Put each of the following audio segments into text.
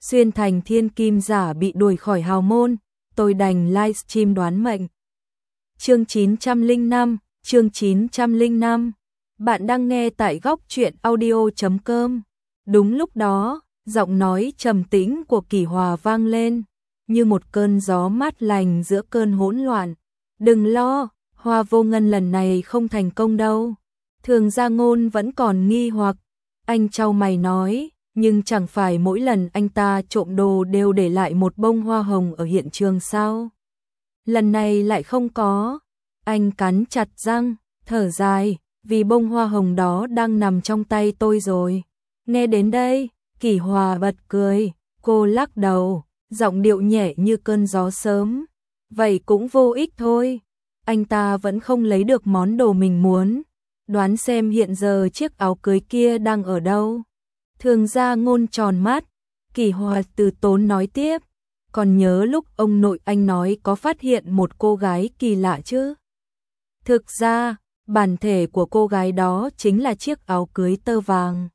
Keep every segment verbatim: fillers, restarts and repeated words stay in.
Xuyên thành thiên kim giả bị đuổi khỏi hào môn, tôi đành livestream đoán mệnh. Chương chín trăm lẻ năm, chương chín trăm lẻ năm. Bạn đang nghe tại góc truyện audio chấm com. Đúng lúc đó, giọng nói trầm tĩnh của Kỷ Hòa vang lên, như một cơn gió mát lành giữa cơn hỗn loạn. Đừng lo, Hoa Vô Ngân lần này không thành công đâu. Thường Gia Ngôn vẫn còn nghi hoặc, anh chau mày nói, nhưng chẳng phải mỗi lần anh ta trộm đồ đều để lại một bông hoa hồng ở hiện trường sao? Lần này lại không có. Anh cắn chặt răng, thở dài, vì bông hoa hồng đó đang nằm trong tay tôi rồi. Nghe đến đây, Kỷ Hòa bật cười, cô lắc đầu, giọng điệu nhẹ như cơn gió sớm. Vậy cũng vô ích thôi, anh ta vẫn không lấy được món đồ mình muốn. Đoán xem hiện giờ chiếc áo cưới kia đang ở đâu. Thường Gia Ngôn tròn mắt, Kỷ Hòa từ tốn nói tiếp, còn nhớ lúc ông nội anh nói có phát hiện một cô gái kỳ lạ chứ? Thực ra, bản thể của cô gái đó chính là chiếc áo cưới tơ vàng.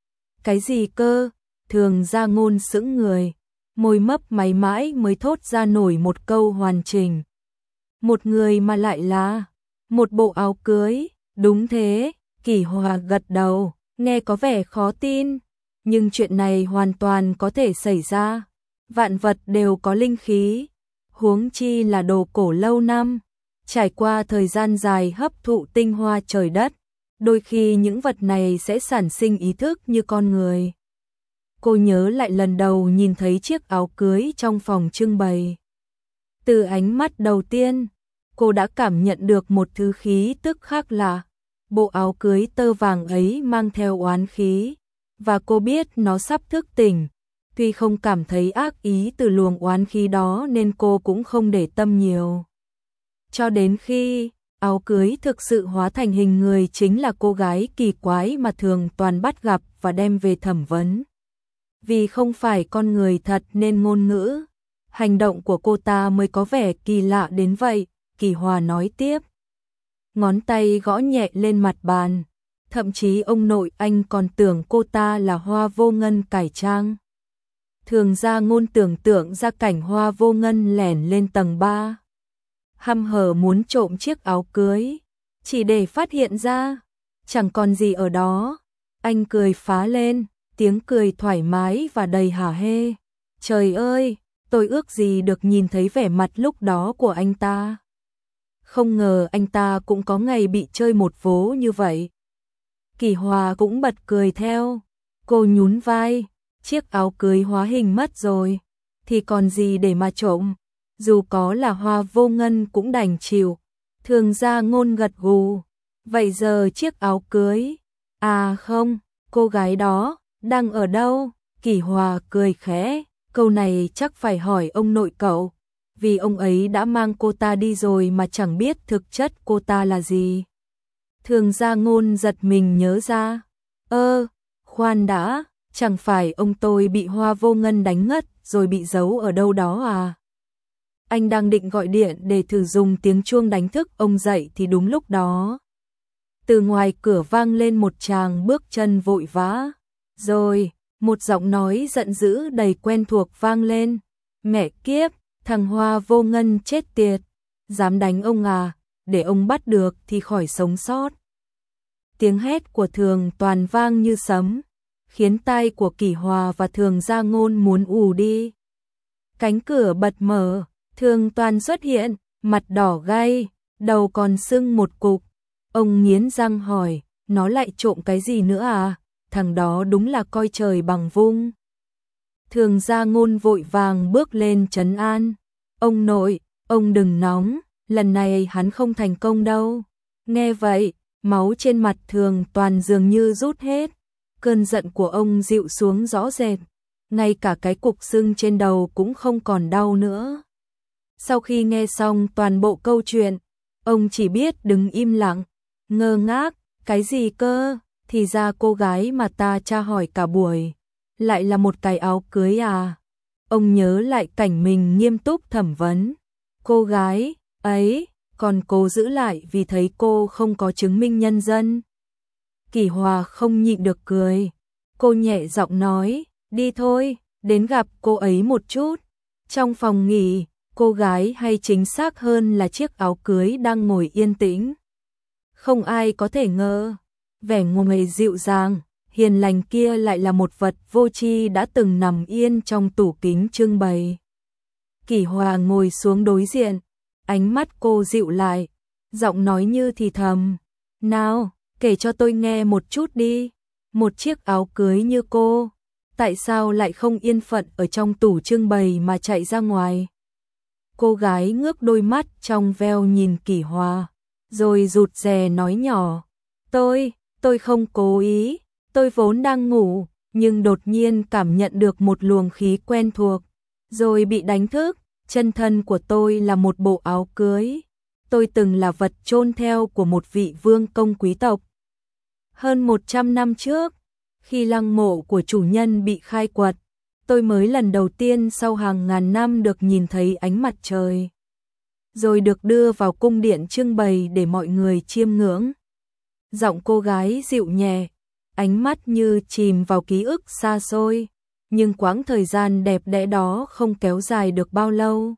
Cái gì cơ? Thường Gia Ngôn sững người, môi mấp máy mãi mới thốt ra nổi một câu hoàn chỉnh. Một người mà lại là một bộ áo cưới. Đúng thế, Kỷ Hòa gật đầu, nghe có vẻ khó tin, nhưng chuyện này hoàn toàn có thể xảy ra. Vạn vật đều có linh khí, huống chi là đồ cổ lâu năm, trải qua thời gian dài hấp thụ tinh hoa trời đất, đôi khi những vật này sẽ sản sinh ý thức như con người. Cô nhớ lại lần đầu nhìn thấy chiếc áo cưới trong phòng trưng bày. Từ ánh mắt đầu tiên, cô đã cảm nhận được một thứ khí tức khác lạ. Bộ áo cưới tơ vàng ấy mang theo oán khí, và cô biết nó sắp thức tỉnh. Tuy không cảm thấy ác ý từ luồng oán khí đó nên cô cũng không để tâm nhiều. Cho đến khi áo cưới thực sự hóa thành hình người chính là cô gái kỳ quái mà Thường Toàn bắt gặp và đem về thẩm vấn. Vì không phải con người thật nên ngôn ngữ, hành động của cô ta mới có vẻ kỳ lạ đến vậy, Kỷ Hòa nói tiếp. Ngón tay gõ nhẹ lên mặt bàn, thậm chí ông nội anh còn tưởng cô ta là Hoa Vô Ngân cải trang. Thường Gia Ngôn tưởng tượng ra cảnh Hoa Vô Ngân lẻn lên tầng ba, hăm hở muốn trộm chiếc áo cưới, chỉ để phát hiện ra chẳng còn gì ở đó. Anh cười phá lên, tiếng cười thoải mái và đầy hả hê. Trời ơi, tôi ước gì được nhìn thấy vẻ mặt lúc đó của anh ta. Không ngờ anh ta cũng có ngày bị chơi một vố như vậy. Kỷ Hòa cũng bật cười theo. Cô nhún vai, chiếc áo cưới hóa hình mất rồi, thì còn gì để mà trộm, dù có là Hoa Vô Ngân cũng đành chịu. Thường Gia Ngôn gật gù, vậy giờ chiếc áo cưới, à không, cô gái đó, đang ở đâu? Kỷ Hòa cười khẽ, câu này chắc phải hỏi ông nội cậu, vì ông ấy đã mang cô ta đi rồi mà chẳng biết thực chất cô ta là gì. Thường Gia Ngôn giật mình nhớ ra, ơ, khoan đã, chẳng phải ông tôi bị Hoa Vô Ngân đánh ngất rồi bị giấu ở đâu đó à? Anh đang định gọi điện để thử dùng tiếng chuông đánh thức ông dậy thì đúng lúc đó, từ ngoài cửa vang lên một tràng bước chân vội vã. Rồi, một giọng nói giận dữ đầy quen thuộc vang lên, mẹ kiếp, thằng Hoa Vô Ngân chết tiệt, dám đánh ông à, để ông bắt được thì khỏi sống sót. Tiếng hét của Thường Toàn vang như sấm, khiến tai của Kỷ Hòa và Thường Gia Ngôn muốn ù đi. Cánh cửa bật mở, Thường Toàn xuất hiện, mặt đỏ gay, đầu còn sưng một cục. Ông nghiến răng hỏi, nó lại trộm cái gì nữa à? Thằng đó đúng là coi trời bằng vung. Thường Gia Ngôn vội vàng bước lên trấn an. Ông nội, ông đừng nóng, lần này hắn không thành công đâu. Nghe vậy, máu trên mặt Thường Toàn dường như rút hết. Cơn giận của ông dịu xuống rõ rệt, ngay cả cái cục sưng trên đầu cũng không còn đau nữa. Sau khi nghe xong toàn bộ câu chuyện, ông chỉ biết đứng im lặng, ngơ ngác, cái gì cơ? Thì ra cô gái mà ta tra hỏi cả buổi, lại là một cái áo cưới à? Ông nhớ lại cảnh mình nghiêm túc thẩm vấn. Cô gái ấy còn cố giữ lại vì thấy cô không có chứng minh nhân dân. Kỷ Hòa không nhịn được cười. Cô nhẹ giọng nói, đi thôi, đến gặp cô ấy một chút. Trong phòng nghỉ, cô gái hay chính xác hơn là chiếc áo cưới đang ngồi yên tĩnh. Không ai có thể ngờ, vẻ ngồi dịu dàng, hiền lành kia lại là một vật vô tri đã từng nằm yên trong tủ kính trưng bày. Kỷ Hòa ngồi xuống đối diện, ánh mắt cô dịu lại, giọng nói như thì thầm, nào, kể cho tôi nghe một chút đi, một chiếc áo cưới như cô, tại sao lại không yên phận ở trong tủ trưng bày mà chạy ra ngoài? Cô gái ngước đôi mắt trong veo nhìn Kỷ Hòa, rồi rụt rè nói nhỏ, tôi, tôi không cố ý, tôi vốn đang ngủ, nhưng đột nhiên cảm nhận được một luồng khí quen thuộc, rồi bị đánh thức, chân thân của tôi là một bộ áo cưới. Tôi từng là vật chôn theo của một vị vương công quý tộc. Hơn một trăm năm trước, khi lăng mộ của chủ nhân bị khai quật, tôi mới lần đầu tiên sau hàng ngàn năm được nhìn thấy ánh mặt trời. Rồi được đưa vào cung điện trưng bày để mọi người chiêm ngưỡng. Giọng cô gái dịu nhẹ, ánh mắt như chìm vào ký ức xa xôi, nhưng quãng thời gian đẹp đẽ đó không kéo dài được bao lâu.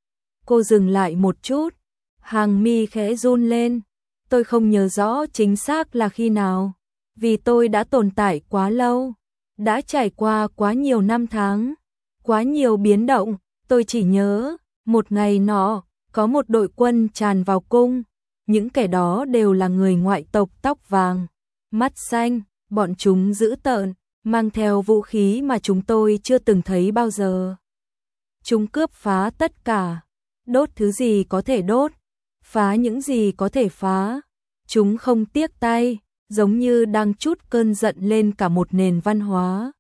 Cô dừng lại một chút, hàng mi khẽ run lên, tôi không nhớ rõ chính xác là khi nào, vì tôi đã tồn tại quá lâu, đã trải qua quá nhiều năm tháng, quá nhiều biến động, tôi chỉ nhớ, một ngày nọ, có một đội quân tràn vào cung, những kẻ đó đều là người ngoại tộc tóc vàng, mắt xanh, bọn chúng dữ tợn, mang theo vũ khí mà chúng tôi chưa từng thấy bao giờ. Chúng cướp phá tất cả, đốt thứ gì có thể đốt, phá những gì có thể phá. Chúng không tiếc tay, giống như đang trút cơn giận lên cả một nền văn hóa.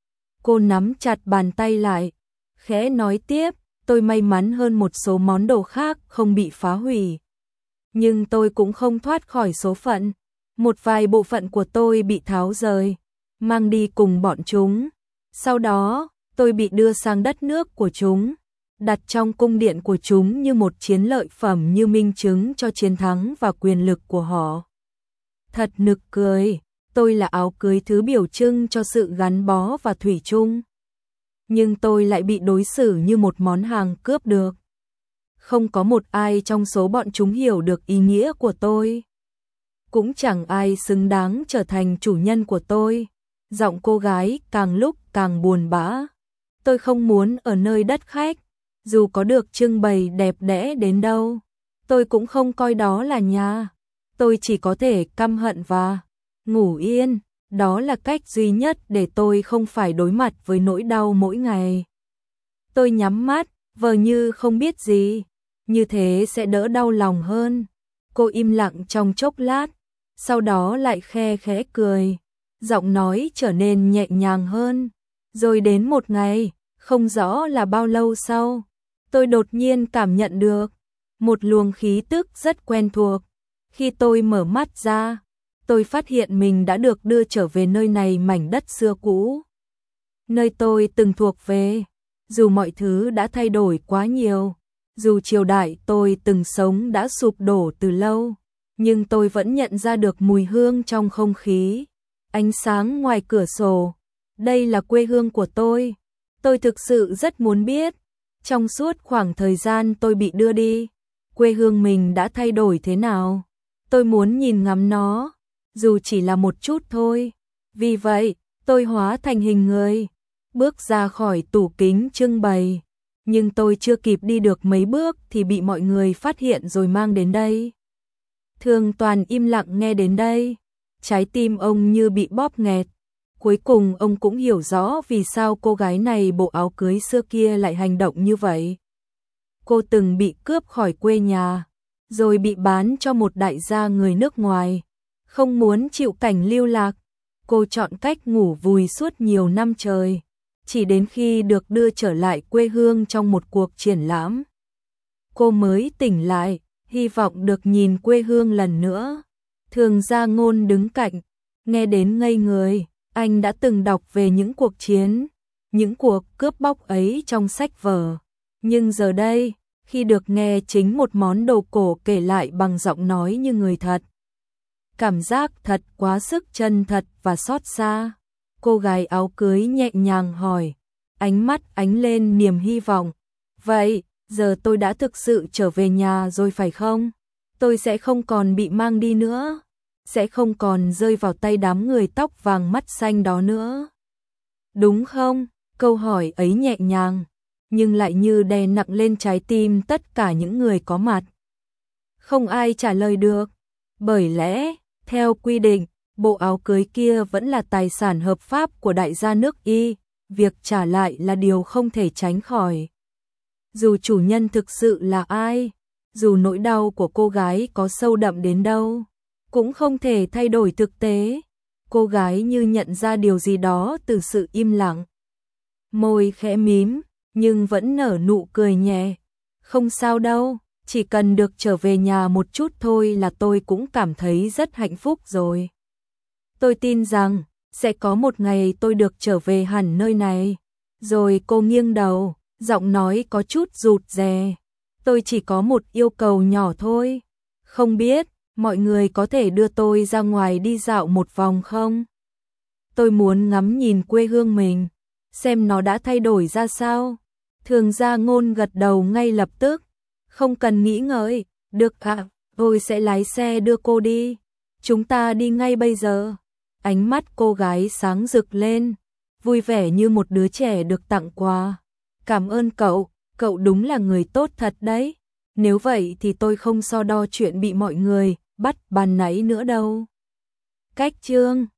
Cô nắm chặt bàn tay lại, khẽ nói tiếp, tôi may mắn hơn một số món đồ khác không bị phá hủy. Nhưng tôi cũng không thoát khỏi số phận. Một vài bộ phận của tôi bị tháo rời, mang đi cùng bọn chúng. Sau đó, tôi bị đưa sang đất nước của chúng, đặt trong cung điện của chúng như một chiến lợi phẩm, như minh chứng cho chiến thắng và quyền lực của họ. Thật nực cười, tôi là áo cưới thứ biểu trưng cho sự gắn bó và thủy chung. Nhưng tôi lại bị đối xử như một món hàng cướp được. Không có một ai trong số bọn chúng hiểu được ý nghĩa của tôi. Cũng chẳng ai xứng đáng trở thành chủ nhân của tôi. Giọng cô gái càng lúc càng buồn bã. Tôi không muốn ở nơi đất khách, dù có được trưng bày đẹp đẽ đến đâu, tôi cũng không coi đó là nhà. Tôi chỉ có thể căm hận và ngủ yên, đó là cách duy nhất để tôi không phải đối mặt với nỗi đau mỗi ngày. Tôi nhắm mắt, vờ như không biết gì, như thế sẽ đỡ đau lòng hơn. Cô im lặng trong chốc lát, sau đó lại khe khẽ cười, giọng nói trở nên nhẹ nhàng hơn. Rồi đến một ngày, không rõ là bao lâu sau, tôi đột nhiên cảm nhận được một luồng khí tức rất quen thuộc. Khi tôi mở mắt ra, tôi phát hiện mình đã được đưa trở về nơi này, mảnh đất xưa cũ, nơi tôi từng thuộc về. Dù mọi thứ đã thay đổi quá nhiều, dù triều đại tôi từng sống đã sụp đổ từ lâu, nhưng tôi vẫn nhận ra được mùi hương trong không khí, ánh sáng ngoài cửa sổ. Đây là quê hương của tôi. Tôi thực sự rất muốn biết, trong suốt khoảng thời gian tôi bị đưa đi, quê hương mình đã thay đổi thế nào. Tôi muốn nhìn ngắm nó, dù chỉ là một chút thôi. Vì vậy, tôi hóa thành hình người, bước ra khỏi tủ kính trưng bày. Nhưng tôi chưa kịp đi được mấy bước thì bị mọi người phát hiện rồi mang đến đây. Thương Toàn im lặng nghe đến đây, trái tim ông như bị bóp nghẹt. Cuối cùng ông cũng hiểu rõ vì sao cô gái này bộ áo cưới xưa kia lại hành động như vậy. Cô từng bị cướp khỏi quê nhà, rồi bị bán cho một đại gia người nước ngoài. Không muốn chịu cảnh lưu lạc, cô chọn cách ngủ vùi suốt nhiều năm trời, chỉ đến khi được đưa trở lại quê hương trong một cuộc triển lãm, cô mới tỉnh lại, hy vọng được nhìn quê hương lần nữa. Thường Gia Ngôn đứng cạnh, nghe đến ngây người. Anh đã từng đọc về những cuộc chiến, những cuộc cướp bóc ấy trong sách vở. Nhưng giờ đây, khi được nghe chính một món đồ cổ kể lại bằng giọng nói như người thật, cảm giác thật quá sức chân thật và xót xa. Cô gái áo cưới nhẹ nhàng hỏi, ánh mắt ánh lên niềm hy vọng. Vậy, giờ tôi đã thực sự trở về nhà rồi phải không? Tôi sẽ không còn bị mang đi nữa, sẽ không còn rơi vào tay đám người tóc vàng mắt xanh đó nữa. Đúng không? Câu hỏi ấy nhẹ nhàng, nhưng lại như đè nặng lên trái tim tất cả những người có mặt. Không ai trả lời được, bởi lẽ, theo quy định, bộ áo cưới kia vẫn là tài sản hợp pháp của đại gia nước Y, việc trả lại là điều không thể tránh khỏi. Dù chủ nhân thực sự là ai, dù nỗi đau của cô gái có sâu đậm đến đâu, cũng không thể thay đổi thực tế. Cô gái như nhận ra điều gì đó từ sự im lặng. Môi khẽ mím, nhưng vẫn nở nụ cười nhẹ. Không sao đâu, chỉ cần được trở về nhà một chút thôi là tôi cũng cảm thấy rất hạnh phúc rồi. Tôi tin rằng, sẽ có một ngày tôi được trở về hẳn nơi này. Rồi cô nghiêng đầu, giọng nói có chút rụt rè. Tôi chỉ có một yêu cầu nhỏ thôi. Không biết, mọi người có thể đưa tôi ra ngoài đi dạo một vòng không? Tôi muốn ngắm nhìn quê hương mình, xem nó đã thay đổi ra sao. Thường Gia Ngôn gật đầu ngay lập tức. Không cần nghĩ ngợi, được ạ, tôi sẽ lái xe đưa cô đi. Chúng ta đi ngay bây giờ. Ánh mắt cô gái sáng rực lên, vui vẻ như một đứa trẻ được tặng quà. Cảm ơn cậu, cậu đúng là người tốt thật đấy. Nếu vậy thì tôi không so đo chuyện bị mọi người bắt ban nãy nữa đâu. Cách chương